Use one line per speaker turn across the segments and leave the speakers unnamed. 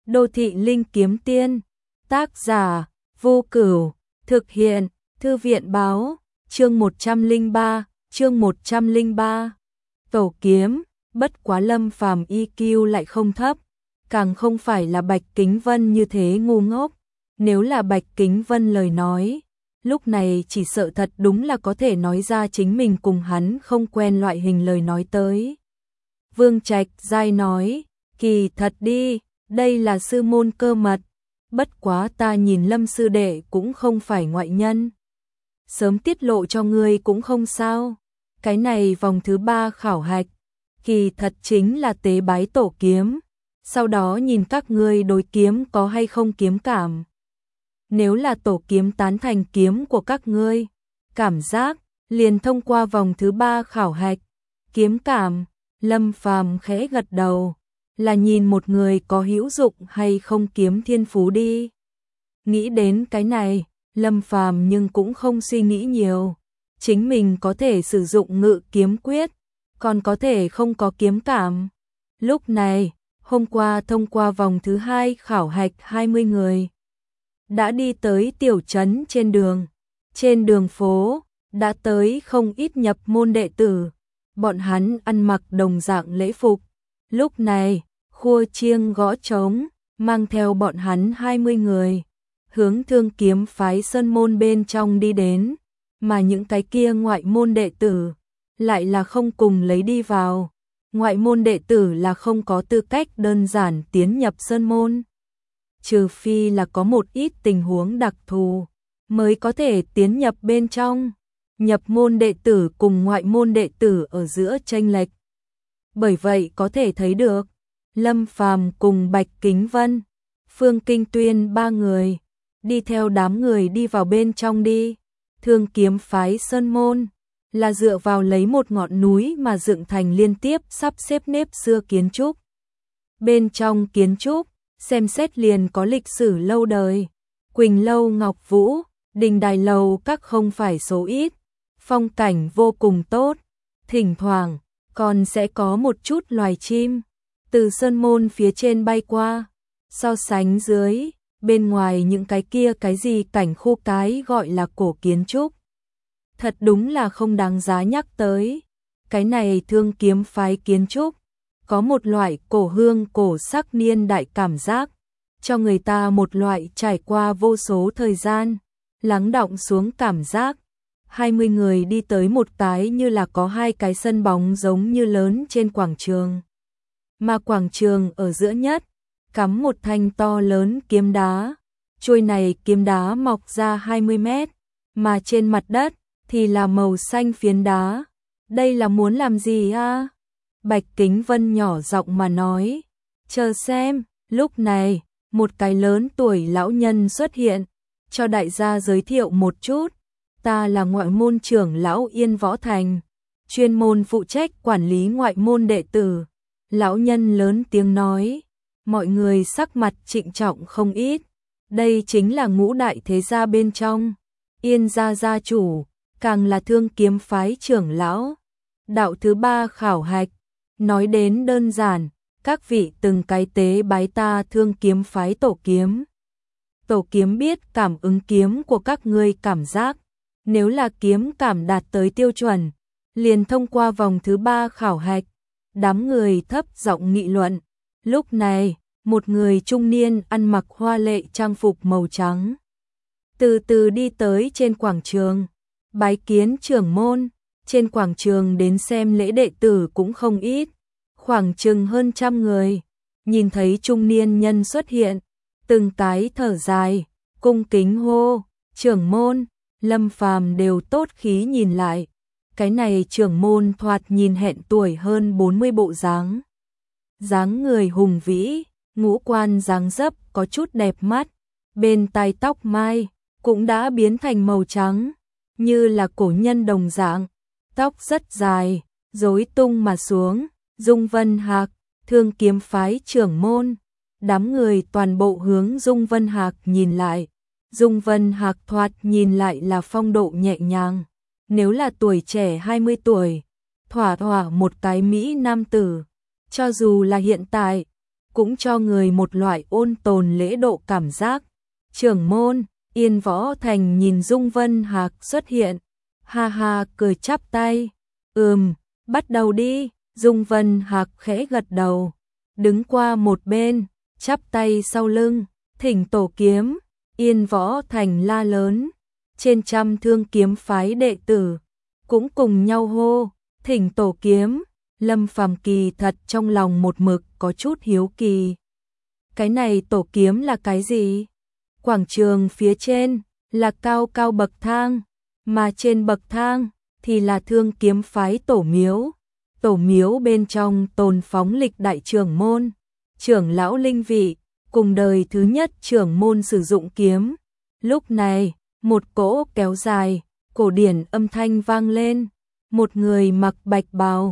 Đô thị linh kiếm tiên. Tác giả: Vô Cửu. Thực hiện: Thư viện báo. Chương 103. Tổ kiếm. Bất quá Lâm Phàm EQ lại không thấp, càng không phải là Bạch Kính Vân như thế ngu ngốc. Nếu là Bạch Kính Vân lời nói, lúc này chỉ sợ thật đúng là có thể nói ra chính mình cùng hắn không quen loại hình lời nói tới. Vương Trạch Giai nói, kỳ thật đi, đây là sư môn cơ mật, bất quá ta nhìn Lâm sư đệ cũng không phải ngoại nhân. Sớm tiết lộ cho ngươi cũng không sao. Cái này vòng thứ 3 khảo hạch, kỳ thật chính là tế bái tổ kiếm, sau đó nhìn các ngươi đối kiếm có hay không kiếm cảm. Nếu là tổ kiếm tán thành kiếm của các ngươi, cảm giác, liền thông qua vòng thứ 3 khảo hạch. Kiếm cảm, Lâm Phàm khẽ gật đầu, là nhìn một người có hữu dụng hay không kiếm thiên phú đi. Nghĩ đến cái này, Lâm Phàm nhưng cũng không suy nghĩ nhiều. Chính mình có thể sử dụng ngự kiếm quyết, còn có thể không có kiếm cảm. Lúc này, hôm qua thông qua vòng thứ 2 khảo hạch 20 người đã đi tới tiểu trấn trên đường. Trên đường phố, đã tới không ít nhập môn đệ tử. Bọn hắn ăn mặc đồng dạng lễ phục. Lúc này, khua chiêng gõ trống, mang theo bọn hắn 20 người, hướng Thương Kiếm phái sơn môn bên trong đi đến. Mà những cái kia ngoại môn đệ tử lại là không cùng lấy đi vào. Ngoại môn đệ tử là không có tư cách đơn giản tiến nhập sơn môn, trừ phi là có một ít tình huống đặc thù mới có thể tiến nhập bên trong. Nhập môn đệ tử cùng ngoại môn đệ tử ở giữa chênh lệch. Bởi vậy có thể thấy được, Lâm Phàm cùng Bạch Kính Vân, Phương Kinh Tuyên ba người đi theo đám người đi vào bên trong đi. Thương Kiếm phái sơn môn là dựa vào lấy một ngọn núi mà dựng thành liên tiếp sắp xếp nếp xưa kiến trúc. Bên trong kiến trúc, xem xét liền có lịch sử lâu đời. Quỳnh Lâu Ngọc Vũ, Đình Đài Lầu các không phải số ít. Phong cảnh vô cùng tốt, thỉnh thoảng còn sẽ có một chút loài chim từ sơn môn phía trên bay qua. So sánh dưới, bên ngoài những cái kia cái gì cảnh khu cái gọi là cổ kiến trúc, thật đúng là không đáng giá nhắc tới. Cái này Thương Kiếm phái kiến trúc có một loại cổ hương cổ sắc niên đại cảm giác, cho người ta một loại trải qua vô số thời gian lắng đọng xuống cảm giác. 20 người đi tới một cái như là có hai cái sân bóng giống như lớn trên quảng trường. Mà quảng trường ở giữa nhất, cắm một thanh to lớn kiếm đá. Chuôi này kiếm đá mọc ra 20 mét, mà trên mặt đất thì là màu xanh phiến đá. Đây là muốn làm gì a? Bạch Kính Vân nhỏ giọng mà nói. Chờ xem. Lúc này, một cái lớn tuổi lão nhân xuất hiện, cho đại gia giới thiệu một chút. Ta là ngoại môn trưởng lão Yên Võ Thành, chuyên môn phụ trách quản lý ngoại môn đệ tử. Lão nhân lớn tiếng nói, mọi người sắc mặt trịnh trọng không ít. Đây chính là ngũ đại thế gia bên trong, Yên gia gia chủ, càng là Thương Kiếm phái trưởng lão. Đạo thứ 3 khảo hạch, nói đến đơn giản, các vị từng cái tế bái ta Thương Kiếm phái tổ kiếm. Tổ kiếm biết cảm ứng kiếm của các ngươi cảm giác. Nếu là kiếm cảm đạt tới tiêu chuẩn, liền thông qua vòng thứ 3 khảo hạch. Đám người thấp giọng nghị luận. Lúc này, một người trung niên ăn mặc hoa lệ trang phục màu trắng từ từ đi tới trên quảng trường, bái kiến trưởng môn. Trên quảng trường đến xem lễ đệ tử cũng không ít, khoảng chừng hơn 100 người. Nhìn thấy trung niên nhân xuất hiện, từng cái thở dài, cung kính hô, trưởng môn. Lâm Phàm đều tốt khí nhìn lại. Cái này trưởng môn thoạt nhìn hẹn tuổi hơn 40 bộ dáng. Dáng người hùng vĩ, ngũ quan dáng dấp có chút đẹp mắt. Bên tai tóc mai cũng đã biến thành màu trắng, như là cổ nhân đồng dạng. Tóc rất dài, rối tung mà xuống. Dung Vân Hạc, Thương Kiếm phái trưởng môn. Đám người toàn bộ hướng Dung Vân Hạc nhìn lại. Dung Vân Hạc thoạt nhìn lại là phong độ nhẹ nhàng. Nếu là tuổi trẻ 20 tuổi, thỏa thỏa một cái Mỹ nam tử. Cho dù là hiện tại, cũng cho người một loại ôn tồn lễ độ cảm giác. Trưởng môn, Yên Võ Thành nhìn Dung Vân Hạc xuất hiện, ha ha cười chắp tay. Bắt đầu đi. Dung Vân Hạc khẽ gật đầu, đứng qua một bên, chắp tay sau lưng, thỉnh tổ kiếm. Yên Võ Thành la lớn, trên trăm thương kiếm phái đệ tử cũng cùng nhau hô, thỉnh tổ kiếm. Lâm Phàm kỳ thật trong lòng một mực có chút hiếu kỳ. Cái này tổ kiếm là cái gì? Quảng trường phía trên là cao cao bậc thang, mà trên bậc thang thì là thương kiếm phái tổ miếu. Tổ miếu bên trong tồn phóng lịch đại trưởng môn, trưởng lão linh vị, cùng đời thứ nhất trưởng môn sử dụng kiếm. Lúc này, một cỗ kéo dài, cổ điển âm thanh vang lên, một người mặc bạch bào,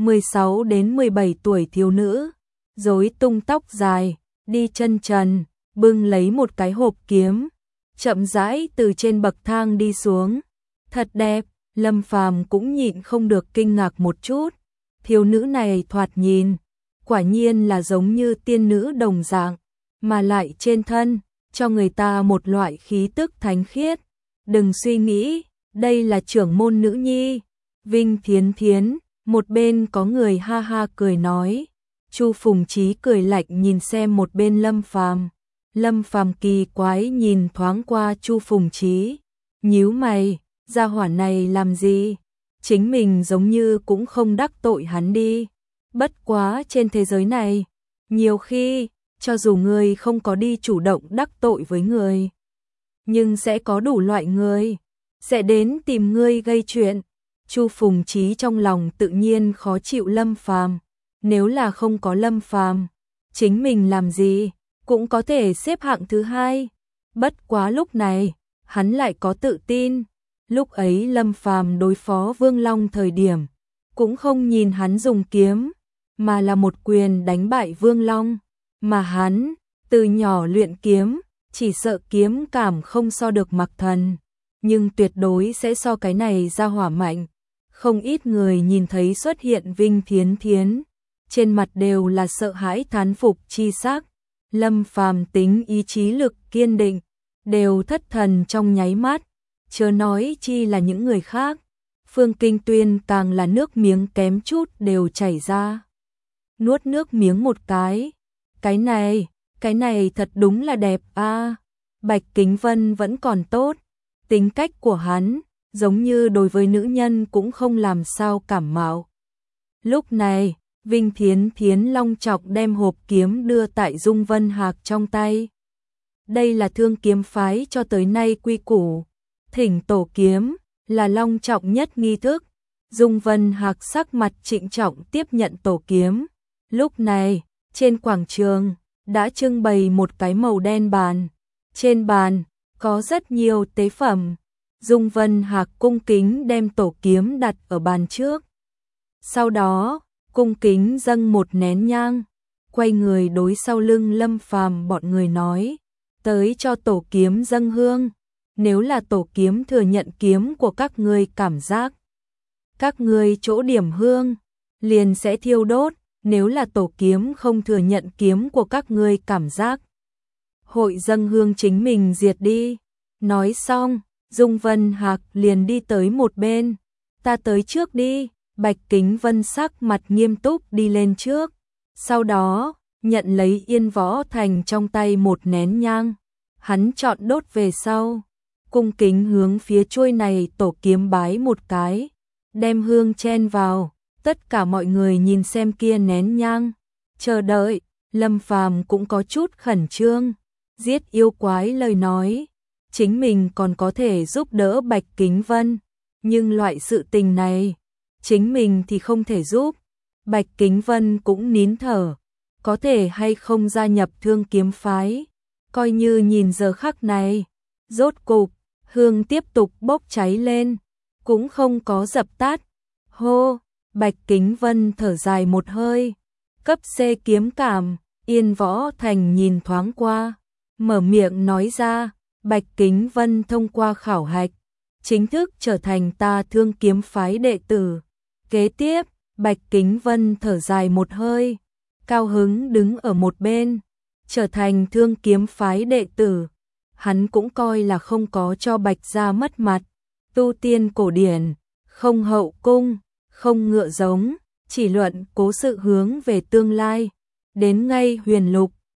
16 đến 17 tuổi thiếu nữ, rối tung tóc dài, đi chân trần, bưng lấy một cái hộp kiếm, chậm rãi từ trên bậc thang đi xuống. Thật đẹp, Lâm Phàm cũng nhịn không được kinh ngạc một chút. Thiếu nữ này thoạt nhìn, quả nhiên là giống như tiên nữ đồng dạng, mà lại trên thân, cho người ta một loại khí tức thánh khiết. Đừng suy nghĩ, đây là trưởng môn nữ nhi. Vinh Thiến Thiến, một bên có người ha ha cười nói. Chu Phùng Chí cười lạnh nhìn xem một bên Lâm Phàm. Lâm Phàm kỳ quái nhìn thoáng qua Chu Phùng Chí, nhíu mày, gia hỏa này làm gì? Chính mình giống như cũng không đắc tội hắn đi. Bất quá trên thế giới này, nhiều khi, cho dù người không có đi chủ động đắc tội với người, nhưng sẽ có đủ loại người sẽ đến tìm ngươi gây chuyện. Chu Phùng Chí trong lòng tự nhiên khó chịu Lâm Phàm. Nếu là không có Lâm Phàm, chính mình làm gì cũng có thể xếp hạng thứ hai. Bất quá lúc này, hắn lại có tự tin. Lúc ấy Lâm Phàm đối phó Vương Long thời điểm, cũng không nhìn hắn dùng kiếm, mà là một quyền đánh bại Vương Long. Mà hắn, từ nhỏ luyện kiếm, chỉ sợ kiếm cảm không so được Mặc Thần, nhưng tuyệt đối sẽ so cái này ra hỏa mạnh. Không ít người nhìn thấy xuất hiện Vinh Thiến Thiến, trên mặt đều là sợ hãi thán phục chi sắc. Lâm Phàm tính ý chí lực kiên định, đều thất thần trong nháy mắt, chớ nói chi là những người khác. Phương Kinh Tuyên càng là nước miếng kém chút đều chảy ra. Nuốt nước miếng một cái. Cái này thật đúng là đẹp a. Bạch Kính Vân vẫn còn tốt, tính cách của hắn, giống như đối với nữ nhân cũng không làm sao cảm mạo. Lúc này, Vinh Thiến Thiến long trọng đem hộp kiếm đưa tại Dung Vân Hạc trong tay. Đây là thương kiếm phái cho tới nay quy củ. Thỉnh tổ kiếm là long trọng nhất nghi thức. Dung Vân Hạc sắc mặt trịnh trọng tiếp nhận tổ kiếm. Lúc này, trên quảng trường, đã trưng bày một cái màu đen bàn. Trên bàn, có rất nhiều tế phẩm. Dung Vân Hạc cung kính đem tổ kiếm đặt ở bàn trước. Sau đó, cung kính dâng một nén nhang, quay người đối sau lưng Lâm Phàm bọn người nói, tới cho tổ kiếm dâng hương. Nếu là tổ kiếm thừa nhận kiếm của các ngươi cảm giác, các ngươi chỗ điểm hương, liền sẽ thiêu đốt. Nếu là tổ kiếm không thừa nhận kiếm của các ngươi cảm giác, hội dâng hương chính mình diệt đi. Nói xong, Dung Vân Hạc liền đi tới một bên. Ta tới trước đi. Bạch Kính Vân sắc mặt nghiêm túc đi lên trước. Sau đó, nhận lấy Yên Võ Thành trong tay một nén nhang. Hắn chọn đốt về sau. Cung kính hướng phía chuôi này tổ kiếm bái một cái. Đem hương chen vào. Tất cả mọi người nhìn xem kia nén nhang. Chờ đợi, Lâm Phàm cũng có chút khẩn trương. Giết yêu quái lời nói. Chính mình còn có thể giúp đỡ Bạch Kính Vân. Nhưng loại sự tình này, chính mình thì không thể giúp. Bạch Kính Vân cũng nín thở. Có thể hay không gia nhập thương kiếm phái. Coi như nhìn giờ khắc này. Rốt cục, hương tiếp tục bốc cháy lên. Cũng không có dập tắt. Hô, Bạch Kính Vân thở dài một hơi. Cấp C kiếm cảm, Yên Võ Thành nhìn thoáng qua. Mở miệng nói ra, Bạch Kính Vân thông qua khảo hạch, chính thức trở thành ta thương kiếm phái đệ tử. Kế tiếp, Bạch Kính Vân thở dài một hơi. cao hứng đứng ở một bên, trở thành Thương Kiếm phái đệ tử. Hắn cũng coi là không có cho Bạch gia mất mặt. Tu tiên cổ điển, không hậu cung, không ngựa giống, chỉ luận cố sự hướng về tương lai. Đến ngay Huyền Lục,